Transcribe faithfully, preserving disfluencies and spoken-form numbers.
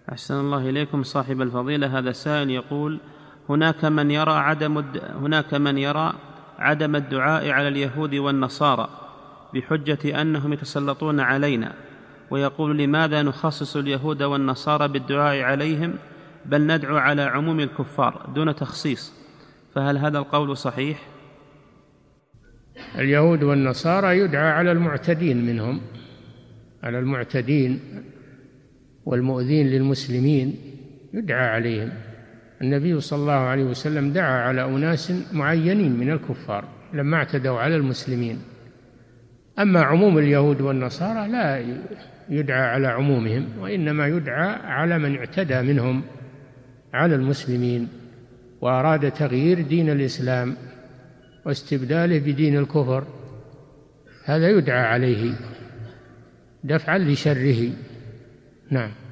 أحسن الله إليكم صاحب الفضيلة. هذا سائل يقول: هناك من يرى عدم الد... هناك من يرى عدم الدعاء على اليهود والنصارى بحجة أنهم يتسلطون علينا، ويقول: لماذا نخصص اليهود والنصارى بالدعاء عليهم بل ندعو على عموم الكفار دون تخصيص؟ فهل هذا القول صحيح؟ اليهود والنصارى يدعى على المعتدين منهم، على المعتدين والمؤذين للمسلمين يدعى عليهم. النبي صلى الله عليه وسلم دعا على أناس معينين من الكفار لما اعتدوا على المسلمين. أما عموم اليهود والنصارى لا يدعى على عمومهم، وإنما يدعى على من اعتدى منهم على المسلمين وأراد تغيير دين الإسلام واستبداله بدين الكفر، هذا يدعى عليه دفعا لشره. نعم.